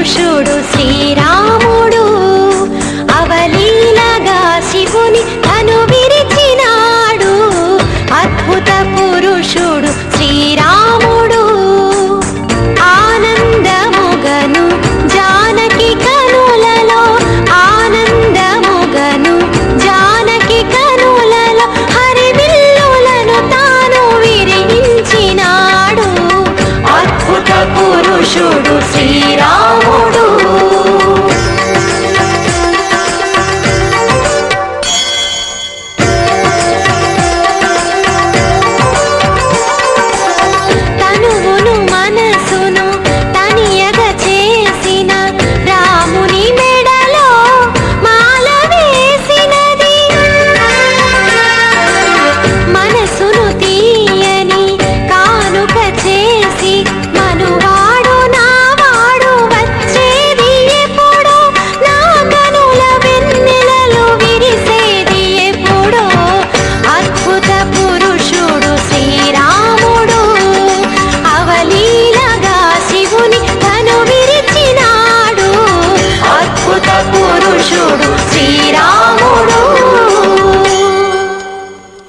పురుషుడు శ్రీరాముడు అవలీలగా శివుని తను విరిచినాడు అద్భుత పురుషుడు శ్రీరాముడు ఆనందముగను జానకి కనులలో ఆనందముగను జానకి కనులలో హరివిల్లులను తాను విరించినాడు అద్భుత పురుషుడు శ్రీరాముడు